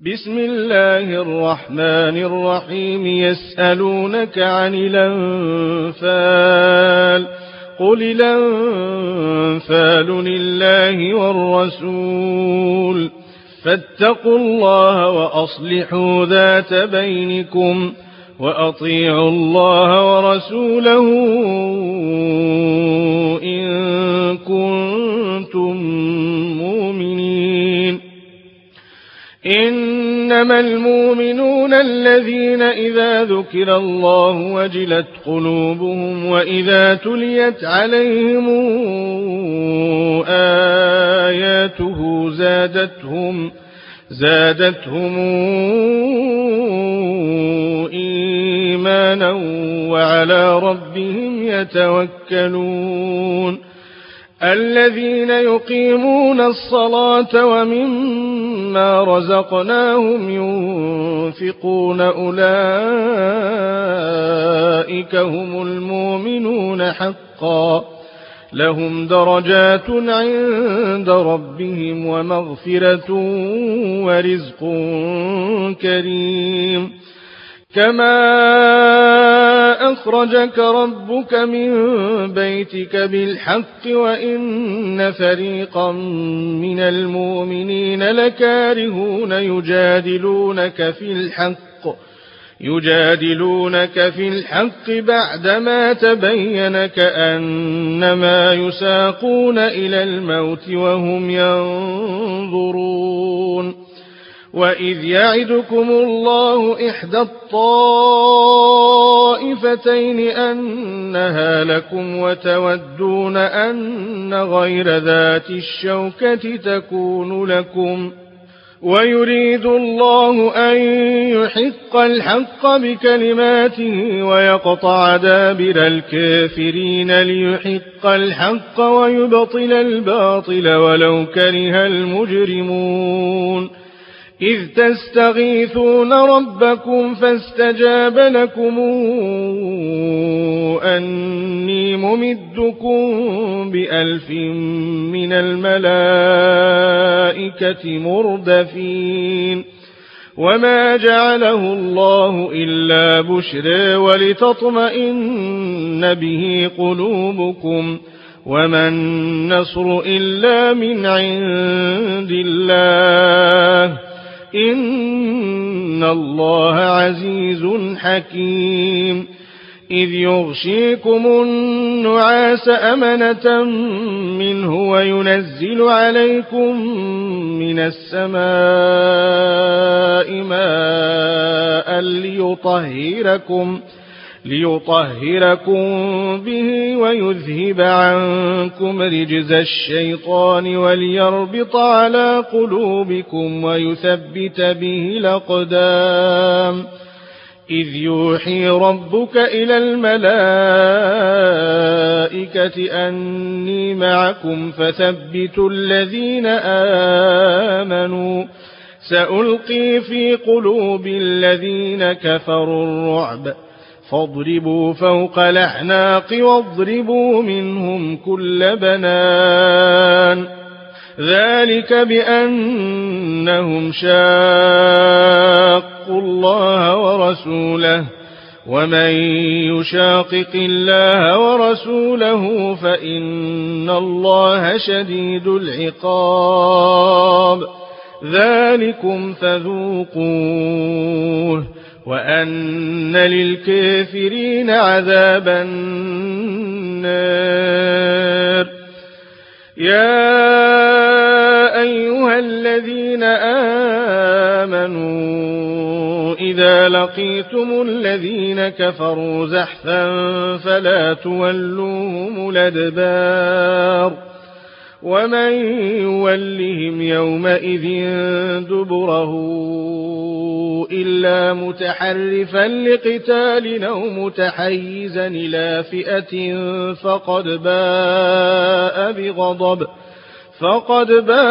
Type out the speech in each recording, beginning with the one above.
بسم الله الرحمن الرحيم. يسألونك عن الأنفال قل الأنفال لله والرسول فاتقوا الله وأصلحوا ذات بينكم وأطيعوا الله ورسوله إن كنتم مؤمنين. إنما المؤمنون الذين إذا ذكر الله وجلت قلوبهم وإذا تليت عليهم آياته زادتهم إيمانا وعلى ربهم يتوكلون. الذين يقيمون الصلاة ومما رزقناهم ينفقون أولئك هم المؤمنون حقا لهم درجات عند ربهم ومغفرة ورزق كريم. كما أخرجك ربك من بيتك بالحق وإن فريقا من المؤمنين لكارهون يجادلونك في الحق بعدما تبين كأنما يساقون إلى الموت وهم ينظرون. وإذ يعدكم الله إحدى الطائفتين أنها لكم وتودون أن غير ذات الشوكة تكون لكم ويريد الله أن يحق الحق بكلماته ويقطع دابر الكافرين ليحق الحق ويبطل الباطل ولو كره المجرمون. إذ تستغيثون ربكم فاستجاب لكم أني ممدكم ب1000 من الملائكة مردفين. وما جعله الله إلا بشرى ولتطمئن به قلوبكم وما النصر إلا من عند الله إن الله عزيز حكيم. إذ يغشيكم النعاس أمنة منه وينزل عليكم من السماء ماء ليطهركم به ويذهب عنكم رجز الشيطان وليربط على قلوبكم ويثبت به الأقدام. إذ يوحي ربك إلى الملائكة أني معكم فثبتوا الذين آمنوا سألقي في قلوب الذين كفروا الرعب فاضربوا فوق الأعناق واضربوا منهم كل بنان. ذلك بأنهم شاقوا الله ورسوله ومن يشاقق الله ورسوله فإن الله شديد العقاب. ذلكم فذوقوه وأن للكافرين عذاب النار. يا أيها الذين آمنوا إذا لقيتم الذين كفروا زحفا فلا تولوهم الأدبار ومن يولهم يومئذ دبره إلا متحرفا لقتال أو متحيزا إلى فئة فقد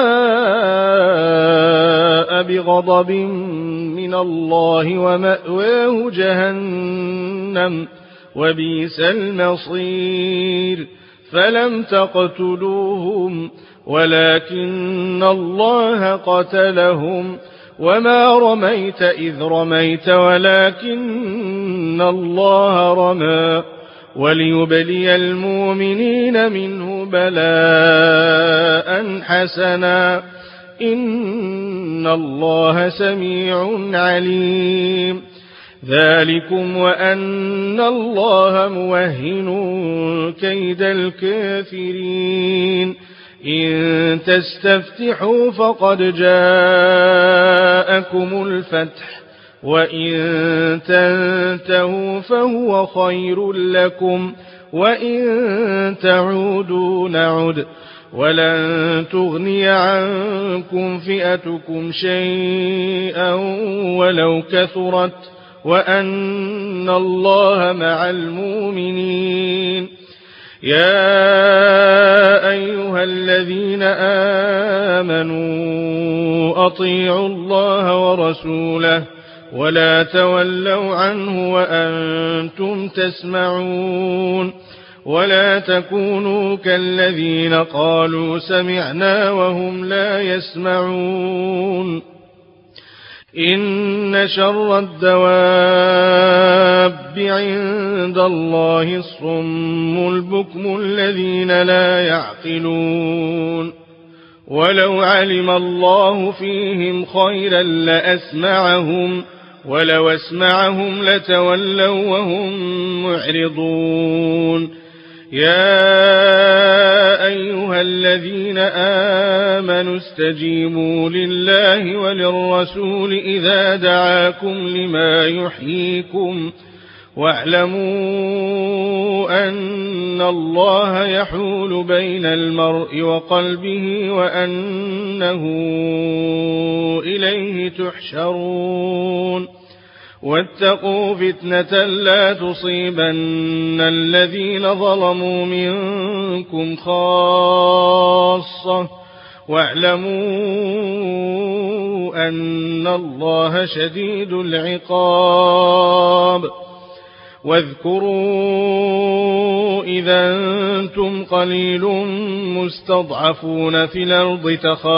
باء بغضب من الله ومأواه جهنم وبئس المصير. فلم تقتلوهم ولكن الله قتلهم وما رميت إذ رميت ولكن الله رمى وليبلي المؤمنين منه بلاء حسنا إن الله سميع عليم ذلكم وأن الله موهن كيد الكافرين إن تستفتحوا فقد جاءكم الفتح وإن تنتهوا فهو خير لكم وإن تعودوا نعد ولن تغني عنكم فئتكم شيئا ولو كثرت وأن الله مع المؤمنين يا أيها الذين آمنوا أطيعوا الله ورسوله ولا تولوا عنه وأنتم تسمعون ولا تكونوا كالذين قالوا سمعنا وهم لا يسمعون إن شر الدواب عند الله الصم البكم الذين لا يعقلون ولو علم الله فيهم خيرا لأسمعهم ولو أسمعهم لتولوا وهم معرضون يا أيها الذين آمنوا استجيبوا لله وللرسول إذا دعاكم لما يحييكم واعلموا أن الله يحول بين المرء وقلبه وأنه إليه تحشرون واتقوا فتنة لا تصيبن الذين ظلموا منكم خاصة واعلموا أن الله شديد العقاب واذكروا إذا أنتم قليل مستضعفون في الأرض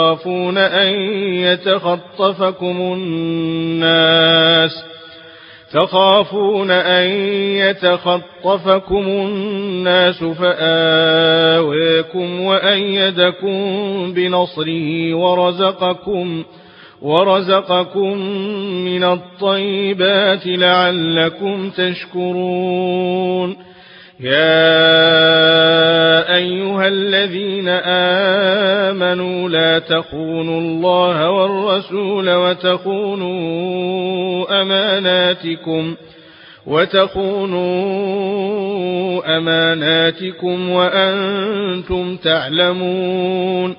تخافون أن يتخطفكم الناس فآواكم وأيدكم بنصره ورزقكم من الطيبات لعلكم تشكرون يا أيها الذين آمنوا لا تخونوا الله والرسول وتخونوا أماناتكم وأنتم تعلمون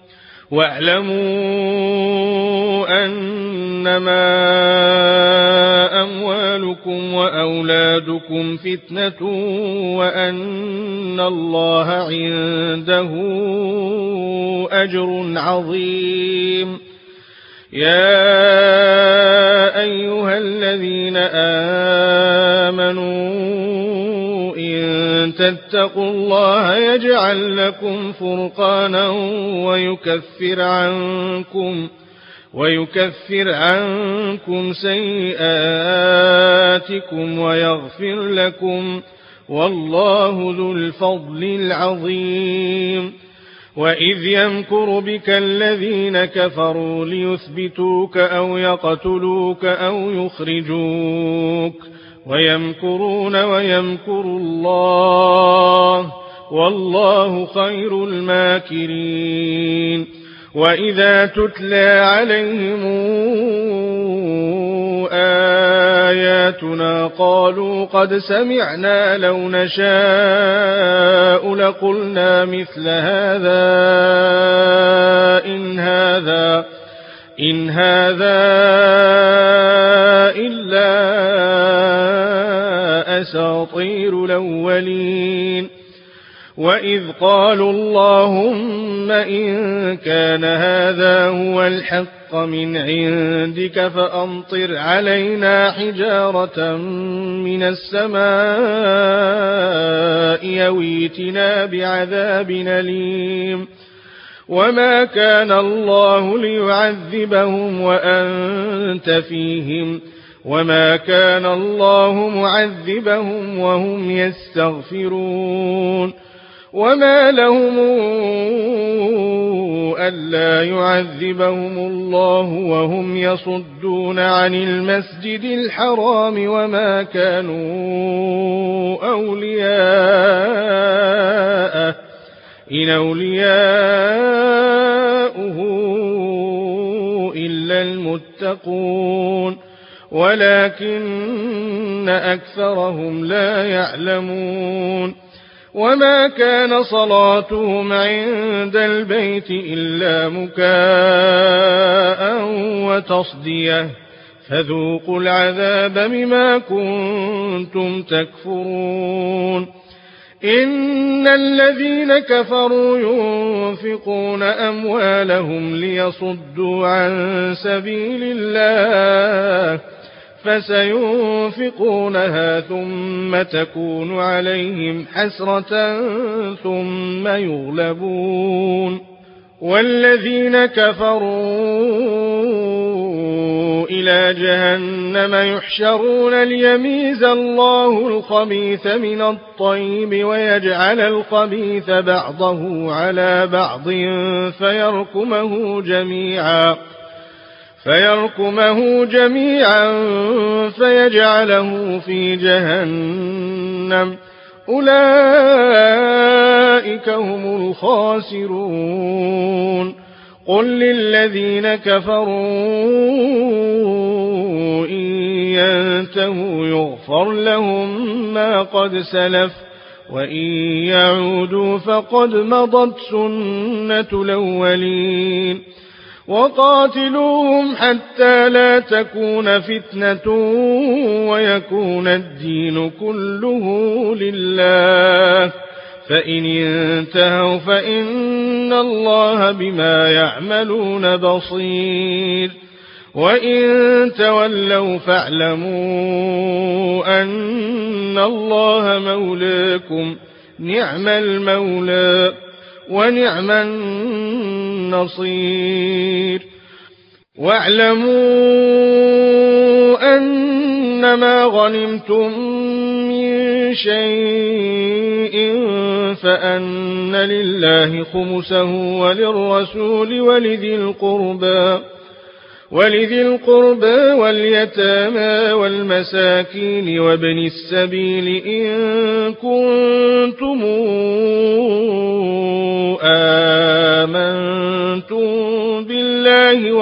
واعلموا أنما أموالكم وأولادكم فتنة وأن الله عنده أجر عظيم يا أيها الذين آمنوا إن تتقوا الله يجعل لكم فرقانا ويكفر عنكم سيئاتكم ويغفر لكم والله ذو الفضل العظيم وإذ يمكر بك الذين كفروا ليثبتوك أو يقتلوك أو يخرجوك ويمكرون ويمكر الله والله خير الماكرين وإذا تتلى عليهم آياتنا قالوا قد سمعنا لو نشاء لقلنا مثل هذا إن هذا إلا أساطير الأولين وإذ قالوا اللهم إن كان هذا هو الحق من عندك فأمطر علينا حجارة من السماء أو ائتنا بعذاب أليم وما كان الله ليعذبهم وأنت فيهم وما كان الله معذبهم وهم يستغفرون وما لهم ألا يعذبهم الله وهم يصدون عن المسجد الحرام وما كانوا أولياءه إن أولياؤه إلا المتقون ولكن أكثرهم لا يعلمون وما كان صلاتهم عند البيت إلا مكاء وتصدية فذوقوا العذاب بما كنتم تكفرون إن الذين كفروا ينفقون أموالهم ليصدوا عن سبيل الله فسينفقونها ثم تكون عليهم حسرة ثم يغلبون والذين كفروا إلى جهنم يحشرون ليميز الله الخبيث من الطيب ويجعل الخبيث بعضه على بعض فيركمه جميعا فيجعله في جهنم أولئك هم الخاسرون قل للذين كفروا إن ينتهوا يغفر لهم ما قد سلف وإن يعودوا فقد مضت سنة الأولين وقاتلوهم حتى لا تكون فتنة ويكون الدين كله لله فإن انتهوا فإن الله بما يعملون بصير وإن تولوا فاعلموا أن الله مولاكم نعم المولى ونعم النصير واعلموا أنما غنمتم من شيء فأن لله خمسه وللرسول ولذي القربى واليتامى والمساكين وابن السبيل إن كنتم آمنتم بالله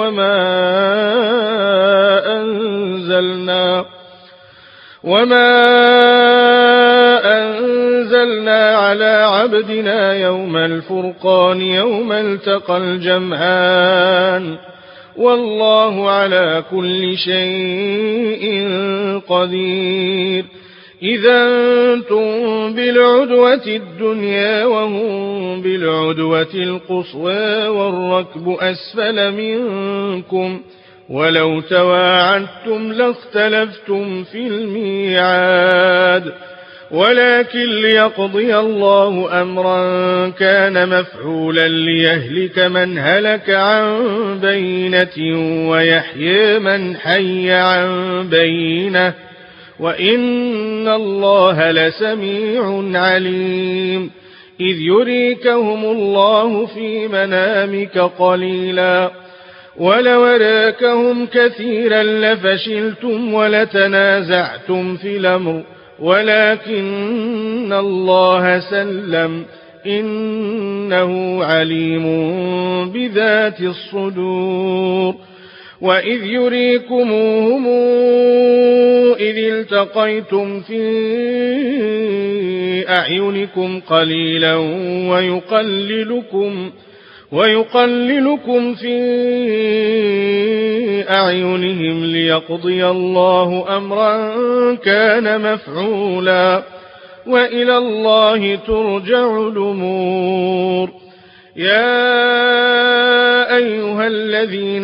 وما أنزلنا على عبدنا يوم الفرقان يوم التقى الجمعان والله على كل شيء قدير إذا أنتم بالعدوة الدنيا وهم بالعدوة القصوى والركب أسفل منكم ولو تواعدتم لاختلفتم في الميعاد ولكن ليقضي الله أمرا كان مفعولا ليهلك من هلك عن بينة ويحيي من حي عن بينة وإن الله لسميع عليم إذ يريكهم الله في منامك قليلا ولو أراكهم كثيرا لفشلتم ولتنازعتم في الأمر ولكن الله سلم إنه عليم بذات الصدور وإذ يريكموهم إذ التقيتم في أعينكم قليلا ويقللكم في أعينهم ليقضي الله أمرا كان مفعولا وإلى الله ترجع الأمور يا أيها الذين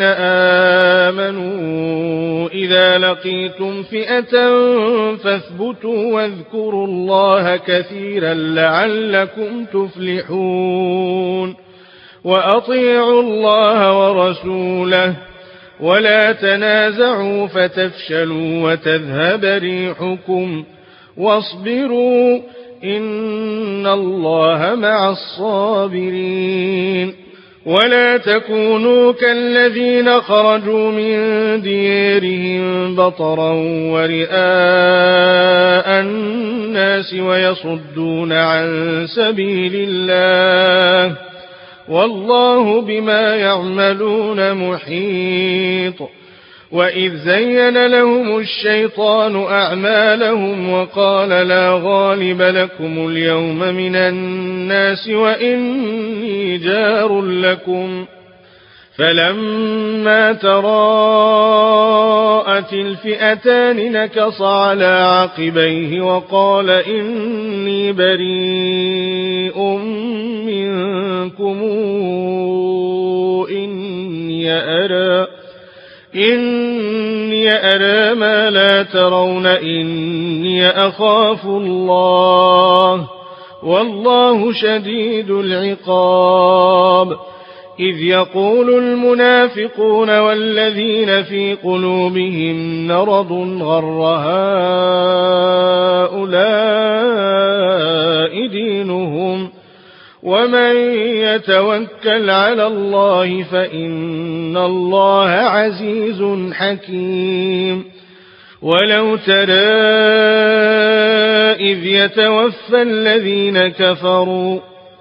آمنوا إذا لقيتم فئة فاثبتوا واذكروا الله كثيرا لعلكم تفلحون وأطيعوا الله ورسوله ولا تنازعوا فتفشلوا وتذهب ريحكم واصبروا إن الله مع الصابرين ولا تكونوا كالذين خرجوا من ديارهم بطرا ورئاء الناس ويصدون عن سبيل الله والله بما يعملون محيط وإذ زين لهم الشيطان أعمالهم وقال لا غالب لكم اليوم من الناس وإني جار لكم فلما تراءت الفئتان نكص على عقبيه وقال إني بريء منكم إني أرى ما لا ترون إني أخاف الله والله شديد العقاب إذ يقول المنافقون والذين في قلوبهم مرض غر هؤلاء دينهم ومن يتوكل على الله فإن الله عزيز حكيم ولو ترى إذ يتوفى الذين كفروا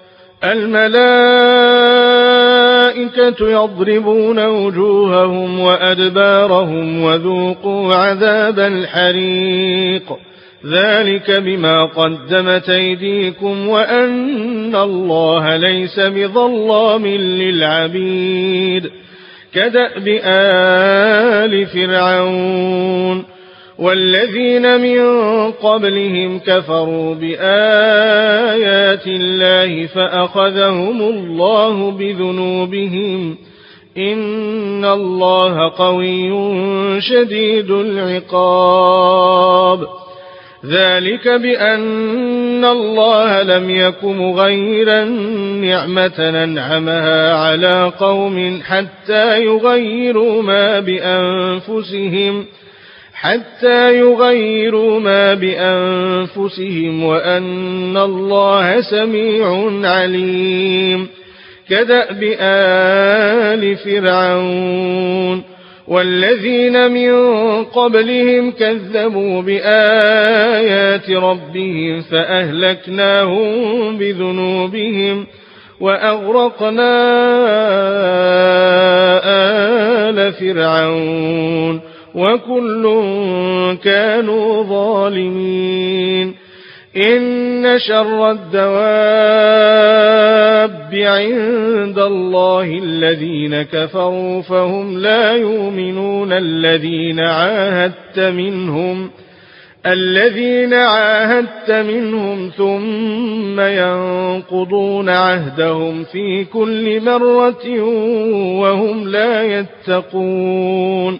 الملائكة يضربون وجوههم وأدبارهم وذوقوا عذاب الحريق ذلك بما قدمت أيديكم وأن الله ليس بظلام للعبيد كدأب آل فرعون والذين من قبلهم كفروا بآيات الله فأخذهم الله بذنوبهم إن الله قوي شديد العقاب ذلك بأن الله لم يك مغيرا نعمة أنعمها على قوم حتى يغيروا ما بأنفسهم وأن الله سميع عليم كدأب آل فرعون والذين من قبلهم كذبوا بآيات ربهم فأهلكناهم بذنوبهم وأغرقنا آل فرعون وكل كانوا ظالمين إن شر الدواب عند الله الذين كفروا فهم لا يؤمنون الذين عاهدت منهم ثم ينقضون عهدهم في كل مرة وهم لا يتقون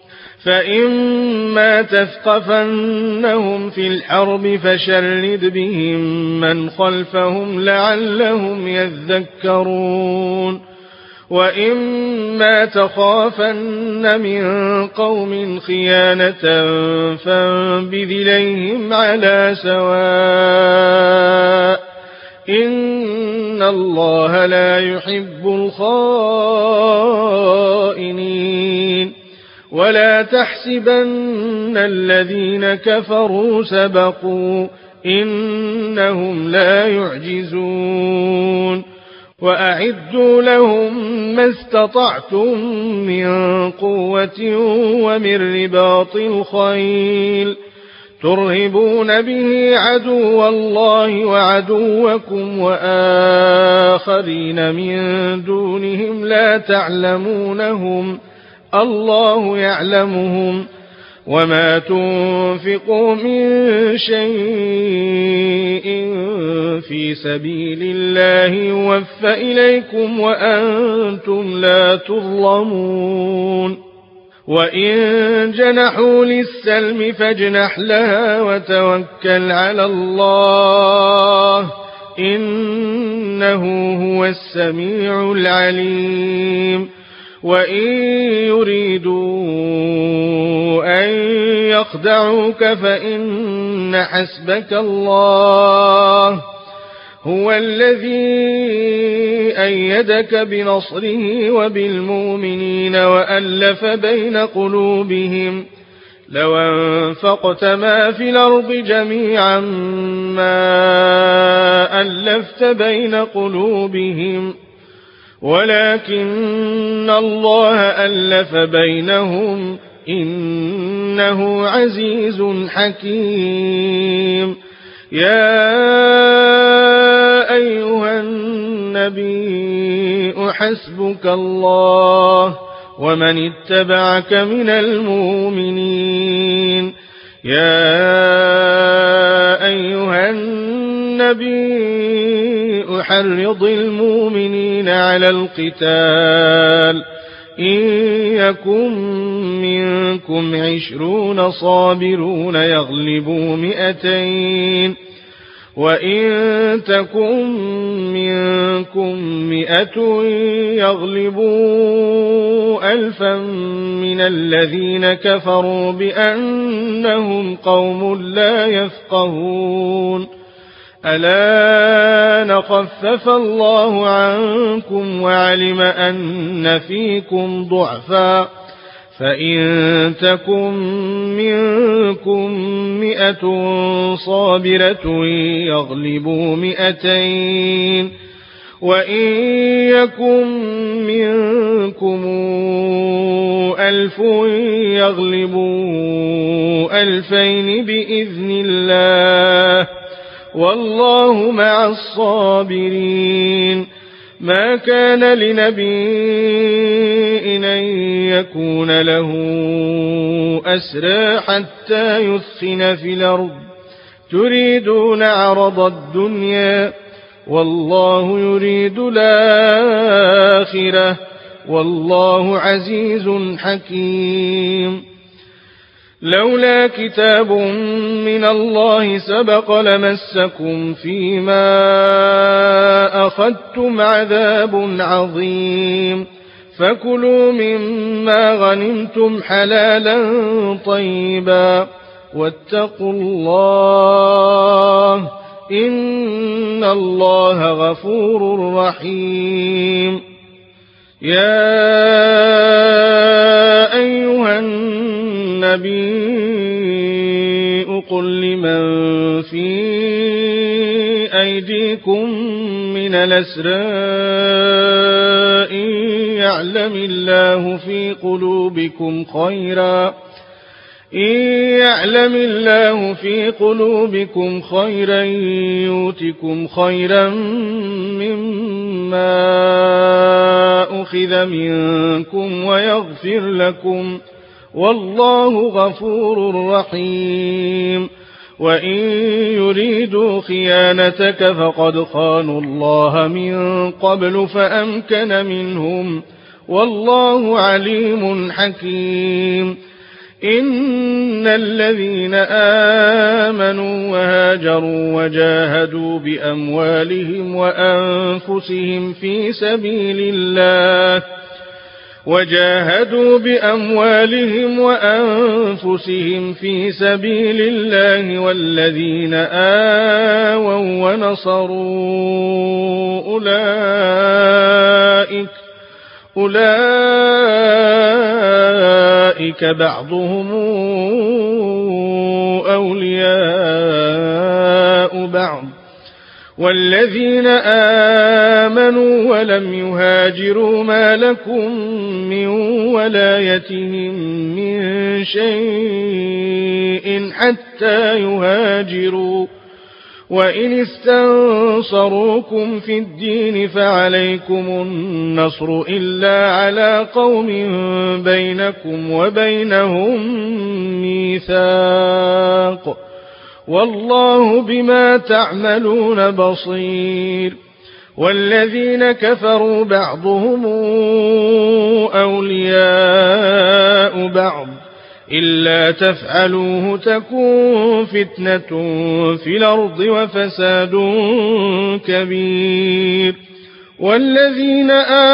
فإما تثقفنهم في الحرب فشرد بهم من خلفهم لعلهم يذكرون وإما تخافن من قوم خيانة فانبذ إليهم على سواء إن الله لا يحب الخائنين ولا تحسبن الذين كفروا سبقوا إنهم لا يعجزون وأعدوا لهم ما استطعتم من قوة ومن رباط الخيل ترهبون به عدو الله وعدوكم وآخرين من دونهم لا تعلمونهم الله يعلمهم وما تنفقوا من شيء في سبيل الله يوفى إليكم وأنتم لا تظلمون وإن جنحوا للسلم فاجنح لها وتوكل على الله إنه هو السميع العليم وإن يريدوا أن يخدعوك فإن حسبك الله هو الذي أيدك بنصره وبالمؤمنين وألف بين قلوبهم لو أنفقت ما في الأرض جميعا ما ألفت بين قلوبهم ولكن الله ألف بينهم إنه عزيز حكيم يا أيها النبي حسبك الله ومن اتبعك من المؤمنين يا أيها النبي حرض المؤمنين على القتال إن يكن منكم 20 صابرون يغلبوا 200 وإن تكن منكم 100 يغلبوا 1000 من الذين كفروا بأنهم قوم لا يفقهون ألا خفف الله عنكم وعلم أن فيكم ضعفا فإن تكن منكم 100 صابرة يغلبوا 200 وإن يكن منكم 1000 يغلبوا 2000 بإذن الله والله مع الصابرين ما كان لنبي أن يكون له أسرى حتى يثخن في الأرض تريدون عرض الدنيا والله يريد الآخرة والله عزيز حكيم لولا كتاب من الله سبق لمسكم فيما أخذتم عذاب عظيم فكلوا مما غنمتم حلالا طيبا واتقوا الله إن الله غفور رحيم يا أيها النبي قل لمن في أيديكم من الأسرى إن يعلم الله في قلوبكم خيرا يؤتكم خيرا مما أخذ منكم ويغفر لكم والله غفور رحيم وإن يريدوا خيانتك فقد خانوا الله من قبل فأمكن منهم والله عليم حكيم إن الذين آمنوا وهاجروا وجاهدوا بأموالهم وأنفسهم في سبيل الله والذين آووا ونصروا أولئك بعضهم أولياء بعض والذين آمنوا ولم يهاجروا ما لكم من ولايتهم من شيء حتى يهاجروا وإن استنصروكم في الدين فعليكم النصر إلا على قوم بينكم وبينهم ميثاق والله بما تعملون بصير والذين كفروا بعضهم أولياء بعض إلا تفعلوه تكن فتنة في الأرض وفساد كبير. والذين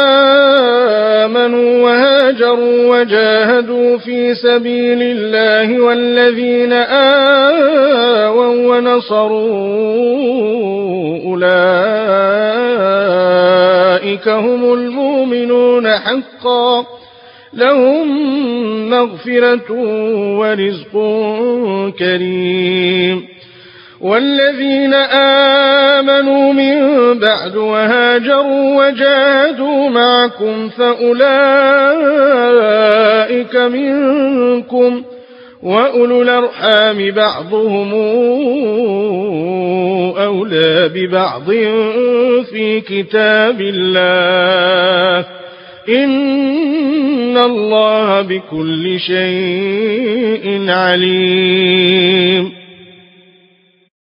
آمنوا وهاجروا وجاهدوا في سبيل الله والذين آووا ونصروا أولئك هم المؤمنون حقا لهم مغفرة ورزق كريم. والذين آمنوا من بعد وهاجروا وجاهدوا معكم فأولئك منكم وأولو الأرحام بعضهم أولى ببعض في كتاب الله إن الله بكل شيء عليم.